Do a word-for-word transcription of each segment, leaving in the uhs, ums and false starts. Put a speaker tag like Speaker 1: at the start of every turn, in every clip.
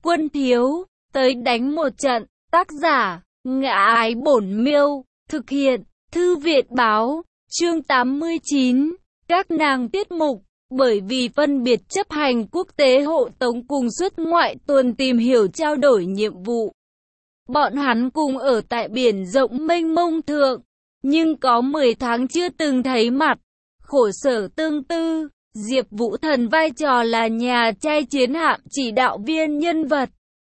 Speaker 1: Quân thiếu, tới đánh một trận. Tác giả, Ngã Ái Bổn Miêu. Thực hiện, Thư viện báo. Chương tám mươi chín. Các nàng tiết mục. Bởi vì phân biệt chấp hành quốc tế hộ tống cùng xuất ngoại tuần tìm hiểu trao đổi nhiệm vụ, bọn hắn cùng ở tại biển rộng mênh mông thượng, nhưng có mười tháng chưa từng thấy mặt. Khổ sở tương tư, Diệp Vũ Thần vai trò là nhà trai chiến hạm chỉ đạo viên nhân vật,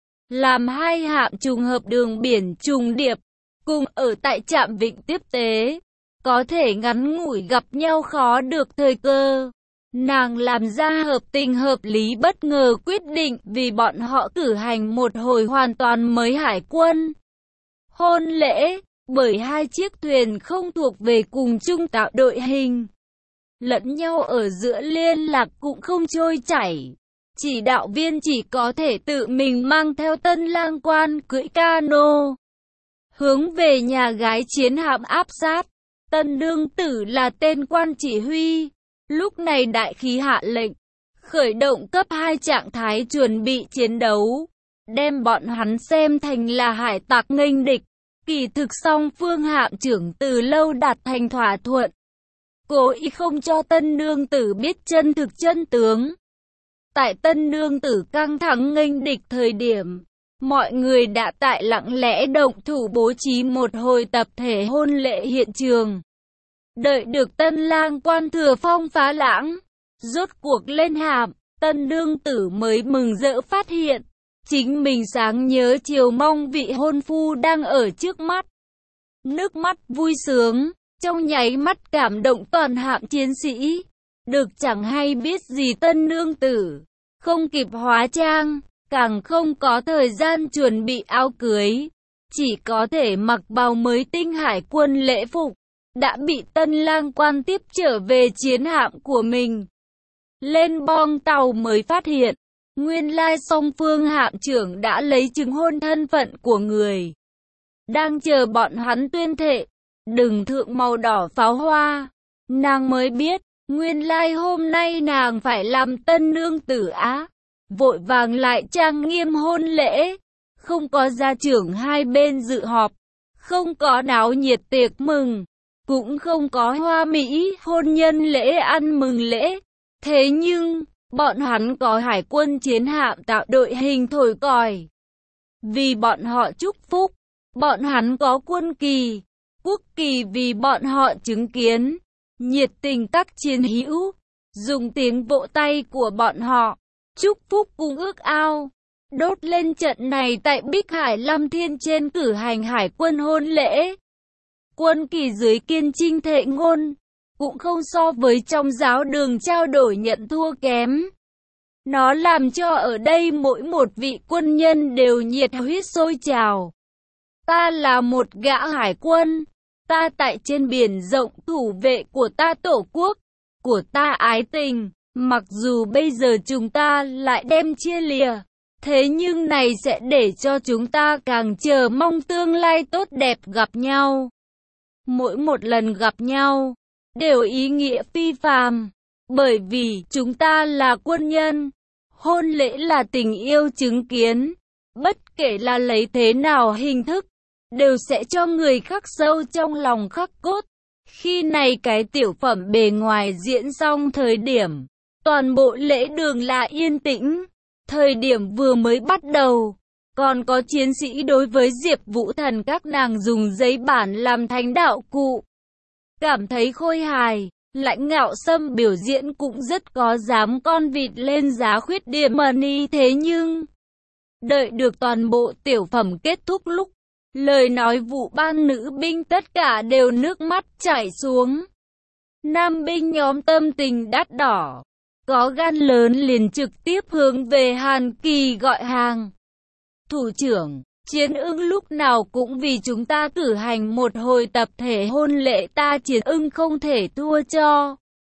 Speaker 1: làm hai hạm trùng hợp đường biển trùng điệp, cùng ở tại trạm vịnh tiếp tế, có thể ngắn ngủi gặp nhau khó được thời cơ. Nàng làm ra hợp tình hợp lý bất ngờ quyết định vì bọn họ cử hành một hồi hoàn toàn mới hải quân hôn lễ, bởi hai chiếc thuyền không thuộc về cùng chung tạo đội hình, lẫn nhau ở giữa liên lạc cũng không trôi chảy. Chỉ đạo viên chỉ có thể tự mình mang theo tân lang quan cưỡi cano, hướng về nhà gái chiến hạm áp sát. Tân đương tử là tên quan chỉ huy. Lúc này đại khí hạ lệnh, khởi động cấp hai trạng thái chuẩn bị chiến đấu, đem bọn hắn xem thành là hải tặc nghênh địch. Kỳ thực song phương hạm trưởng từ lâu đạt thành thỏa thuận, cố ý không cho tân nương tử biết chân thực chân tướng. Tại tân nương tử căng thẳng nghênh địch thời điểm, mọi người đã tại lặng lẽ động thủ bố trí một hồi tập thể hôn lễ hiện trường. Đợi được tân lang quan thừa phong phá lãng, rốt cuộc lên hạm, tân nương tử mới mừng rỡ phát hiện, chính mình sáng nhớ chiều mong vị hôn phu đang ở trước mắt. Nước mắt vui sướng, trong nháy mắt cảm động toàn hạm chiến sĩ. Được chẳng hay biết gì tân nương tử, không kịp hóa trang, càng không có thời gian chuẩn bị áo cưới, chỉ có thể mặc bào mới tinh hải quân lễ phục, đã bị tân lang quan tiếp trở về chiến hạm của mình. Lên bong tàu mới phát hiện, nguyên lai song phương hạm trưởng đã lấy chứng hôn thân phận của người, đang chờ bọn hắn tuyên thệ, đừng thượng màu đỏ pháo hoa. Nàng mới biết, nguyên lai hôm nay nàng phải làm tân nương tử á, vội vàng lại trang nghiêm hôn lễ, không có gia trưởng hai bên dự họp, không có náo nhiệt tiệc mừng, cũng không có hoa mỹ hôn nhân lễ ăn mừng lễ. Thế nhưng, bọn hắn có hải quân chiến hạm tạo đội hình thổi còi, vì bọn họ chúc phúc. Bọn hắn có quân kỳ, quốc kỳ vì bọn họ chứng kiến, nhiệt tình các chiến hữu, dùng tiếng vỗ tay của bọn họ, chúc phúc cùng ước ao, đốt lên trận này tại Bích Hải Lam Thiên trên cử hành hải quân hôn lễ. Quân kỳ dưới kiên trinh thệ ngôn, cũng không so với trong giáo đường trao đổi nhận thua kém. Nó làm cho ở đây mỗi một vị quân nhân đều nhiệt huyết sôi trào. Ta là một gã hải quân, ta tại trên biển rộng thủ vệ của ta tổ quốc, của ta ái tình, mặc dù bây giờ chúng ta lại đem chia lìa, thế nhưng này sẽ để cho chúng ta càng chờ mong tương lai tốt đẹp gặp nhau. Mỗi một lần gặp nhau, đều ý nghĩa phi phàm, bởi vì chúng ta là quân nhân, hôn lễ là tình yêu chứng kiến, bất kể là lấy thế nào hình thức, đều sẽ cho người khắc sâu trong lòng khắc cốt. Khi này cái tiểu phẩm bề ngoài diễn xong thời điểm, toàn bộ lễ đường là yên tĩnh. Thời điểm vừa mới bắt đầu, còn có chiến sĩ đối với Diệp Vũ Thần các nàng dùng giấy bản làm thành đạo cụ, cảm thấy khôi hài. Lãnh Ngạo Sâm biểu diễn cũng rất có dám con vịt lên giá khuyết điểm money. Thế nhưng, đợi được toàn bộ tiểu phẩm kết thúc lúc, lời nói vụ ban nữ binh tất cả đều nước mắt chảy xuống. Nam binh nhóm tâm tình đắt đỏ, có gan lớn liền trực tiếp hướng về Hàn Kỳ gọi hàng. Thủ trưởng, Chiến Ưng lúc nào cũng vì chúng ta cử hành một hồi tập thể hôn lễ, ta Chiến Ưng không thể thua cho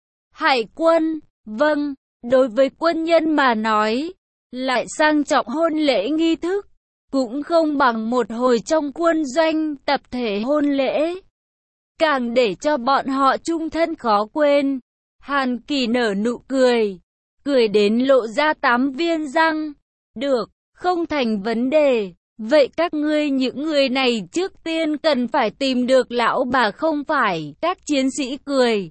Speaker 1: hải quân. Vâng, đối với quân nhân mà nói, lại sang trọng hôn lễ nghi thức, cũng không bằng một hồi trong quân doanh tập thể hôn lễ, càng để cho bọn họ chung thân khó quên. Hàn Kỳ nở nụ cười, cười đến lộ ra tám viên răng. Được, Không thành vấn đề. Vậy các ngươi những người này trước tiên cần phải tìm được lão bà không phải, các chiến sĩ cười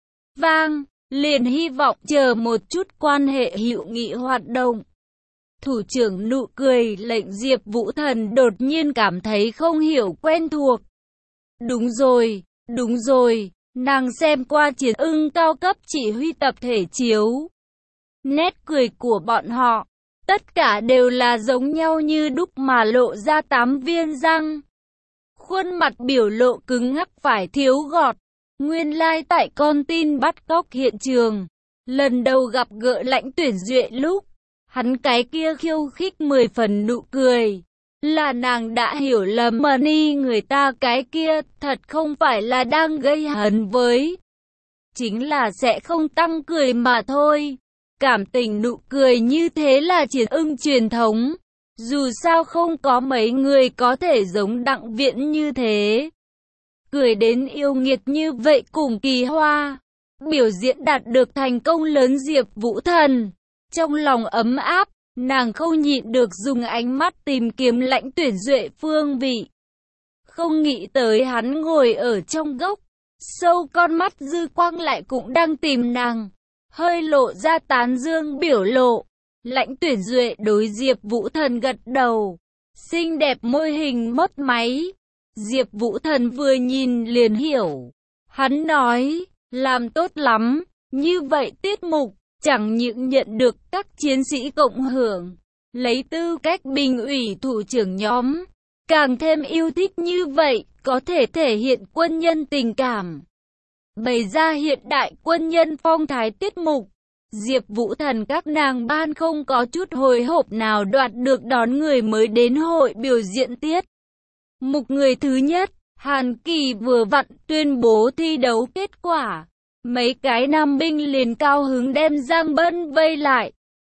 Speaker 1: vang, liền hy vọng chờ một chút quan hệ hữu nghị hoạt động. Thủ trưởng nụ cười lệnh Diệp Vũ Thần đột nhiên cảm thấy không hiểu quen thuộc. Đúng rồi, đúng rồi, nàng xem qua Chiến Ưng cao cấp chỉ huy tập thể chiếu. Nét cười của bọn họ, tất cả đều là giống nhau như đúc mà lộ ra tám viên răng. Khuôn mặt biểu lộ cứng ngắc phải thiếu gọt. Nguyên lai like tại con tin bắt cóc hiện trường, lần đầu gặp gỡ Lãnh Tuyển Duệ lúc, hắn cái kia khiêu khích mười phần nụ cười, là nàng đã hiểu lầm Money người ta cái kia thật không phải là đang gây hấn với, chính là sẽ không tăng cười mà thôi. Cảm tình nụ cười như thế là Chiến Ưng truyền thống, dù sao không có mấy người có thể giống Đặng Viễn như thế. Cười đến yêu nghiệt như vậy cùng Kỳ Hoa, biểu diễn đạt được thành công lớn. Diệp Vũ Thần trong lòng ấm áp, nàng không nhịn được dùng ánh mắt tìm kiếm Lãnh Tuyển Duệ phương vị. Không nghĩ tới hắn ngồi ở trong góc, sâu con mắt dư quang lại cũng đang tìm nàng, hơi lộ ra tán dương biểu lộ. Lãnh Tuyển Duệ đối Diệp Vũ Thần gật đầu, xinh đẹp môi hình mấp máy. Diệp Vũ Thần vừa nhìn liền hiểu. Hắn nói, làm tốt lắm, như vậy tiết mục, chẳng những nhận được các chiến sĩ cộng hưởng, lấy tư cách bình ủy thủ trưởng nhóm, càng thêm yêu thích như vậy, có thể thể hiện quân nhân tình cảm. Bày ra hiện đại quân nhân phong thái tiết mục, Diệp Vũ Thần các nàng ban không có chút hồi hộp nào đoạt được đón người mới đến hội biểu diễn tiết. Mục người thứ nhất, Hàn Kỳ vừa vặn tuyên bố thi đấu kết quả. Mấy cái nam binh liền cao hứng đem Giang Bân vây lại.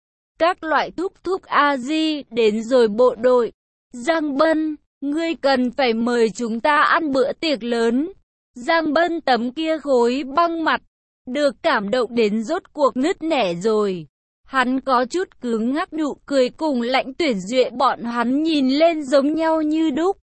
Speaker 1: Các loại thúc thúc A-di đến rồi bộ đội. Giang Bân, ngươi cần phải mời chúng ta ăn bữa tiệc lớn. Giang Bân tấm kia khối băng mặt, được cảm động đến rốt cuộc nứt nẻ rồi. Hắn có chút cứng ngắc nụ cười cùng Lãnh Tuyển Duệ bọn hắn nhìn lên giống nhau như đúc.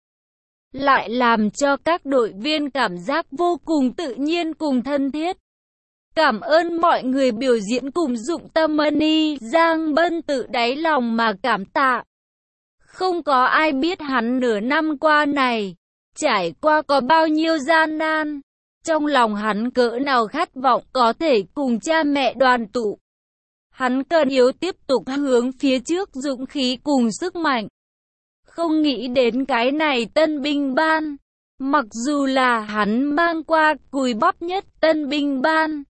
Speaker 1: Lại làm cho các đội viên cảm giác vô cùng tự nhiên cùng thân thiết. Cảm ơn mọi người biểu diễn cùng dụng tâm Money, Giang Bân tự đáy lòng mà cảm tạ. Không có ai biết hắn nửa năm qua này, trải qua có bao nhiêu gian nan. Trong lòng hắn cỡ nào khát vọng có thể cùng cha mẹ đoàn tụ. Hắn cần yếu tiếp tục hướng phía trước dũng khí cùng sức mạnh. Không nghĩ đến cái này tân binh ban, mặc dù là hắn mang qua cùi bắp nhất tân binh ban,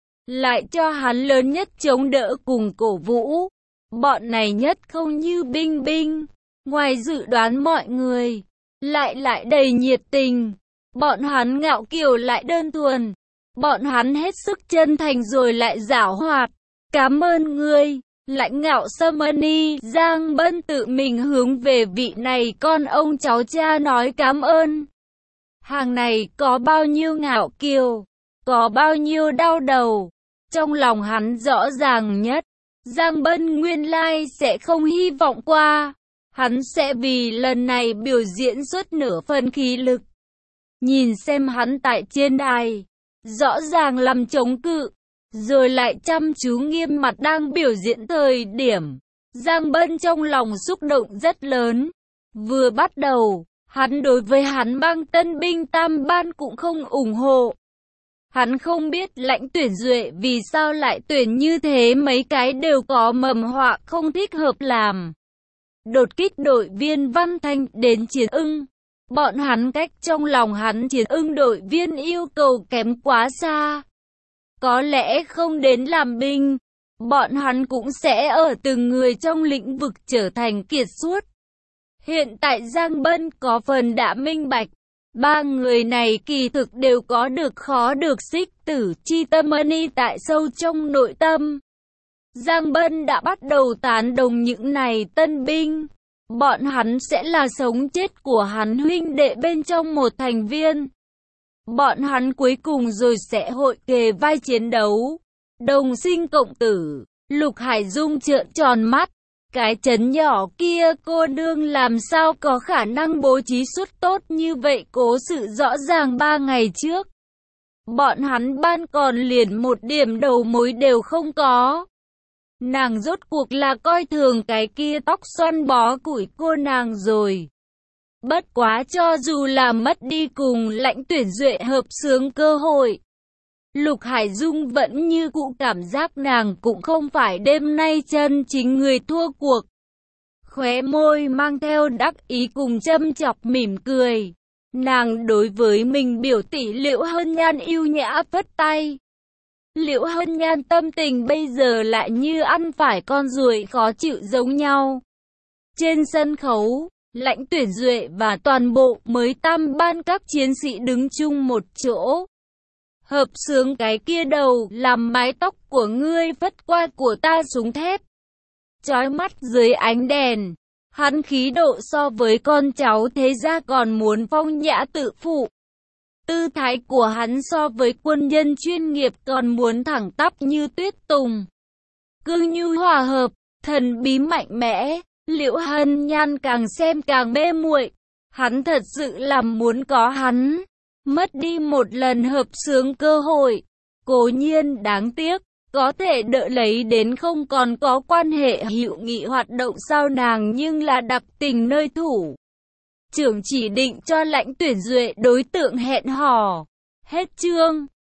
Speaker 1: lại cho hắn lớn nhất chống đỡ cùng cổ vũ. Bọn này nhất không như binh binh, ngoài dự đoán mọi người, lại lại đầy nhiệt tình. Bọn hắn ngạo kiều lại đơn thuần, bọn hắn hết sức chân thành rồi lại giảo hoạt. Cảm ơn ngươi. Lãnh Ngạo Money, Giang Bân tự mình hướng về vị này con ông cháu cha nói cảm ơn. Hàng này có bao nhiêu ngạo kiều, có bao nhiêu đau đầu, trong lòng hắn rõ ràng nhất. Giang Bân nguyên lai sẽ không hy vọng qua, hắn sẽ vì lần này biểu diễn suốt nửa phần khí lực. Nhìn xem hắn tại trên đài, rõ ràng làm chống cự, rồi lại chăm chú nghiêm mặt đang biểu diễn thời điểm. Giang Bân trong lòng xúc động rất lớn. Vừa bắt đầu, hắn đối với hắn bang tân binh tam ban cũng không ủng hộ. Hắn không biết Lãnh Tuyển Duệ vì sao lại tuyển như thế, mấy cái đều có mầm họa không thích hợp làm. Đột kích đội viên Văn Thanh đến Chiến Ưng. Bọn hắn cách trong lòng hắn Chiến Ưng đội viên yêu cầu kém quá xa. Có lẽ không đến làm binh, bọn hắn cũng sẽ ở từng người trong lĩnh vực trở thành kiệt xuất. Hiện tại Giang Bân có phần đã minh bạch, ba người này kỳ thực đều có được khó được xích tử chi tâm Money tại sâu trong nội tâm. Giang Bân đã bắt đầu tán đồng những này tân binh, bọn hắn sẽ là sống chết của hắn huynh đệ bên trong một thành viên. Bọn hắn cuối cùng rồi sẽ hội kề vai chiến đấu. Đồng sinh cộng tử. Lục Hải Dung trợn tròn mắt. Cái trấn nhỏ kia cô nương làm sao có khả năng bố trí suốt tốt như vậy, cố sự rõ ràng ba ngày trước. Bọn hắn ban còn liền một điểm đầu mối đều không có. Nàng rốt cuộc là coi thường cái kia tóc xoăn bó củi cô nàng rồi. Bất quá cho dù là mất đi cùng Lãnh Tuyển Duệ hợp xướng cơ hội, Lục Hải Dung vẫn như cũ cảm giác nàng cũng không phải đêm nay chân chính người thua cuộc. Khóe môi mang theo đắc ý cùng châm chọc mỉm cười. Nàng đối với mình biểu tỷ Liễu Hân Nhan yêu nhã phất tay. Liễu Hân Nhan tâm tình bây giờ lại như ăn phải con ruồi khó chịu giống nhau. Trên sân khấu, Lãnh Tuyển Duệ và toàn bộ mới tam ban các chiến sĩ đứng chung một chỗ. Hợp xướng cái kia đầu, làm mái tóc của ngươi phất qua của ta súng thép. Chói mắt dưới ánh đèn, hắn khí độ so với con cháu thế gia còn muốn phong nhã tự phụ. Tư thái của hắn so với quân nhân chuyên nghiệp còn muốn thẳng tắp như tuyết tùng. Cương nhu hòa hợp, thần bí mạnh mẽ, Liễu Hân Nhan càng xem càng mê muội. Hắn thật sự làm muốn có hắn. Mất đi một lần hợp xướng cơ hội, cố nhiên đáng tiếc, có thể đợi lấy đến không còn có quan hệ hữu nghị hoạt động sau nàng nhưng là đặc tình nơi thủ. Trưởng chỉ định cho Lãnh Tuyển Duệ đối tượng hẹn hò. Hết chương.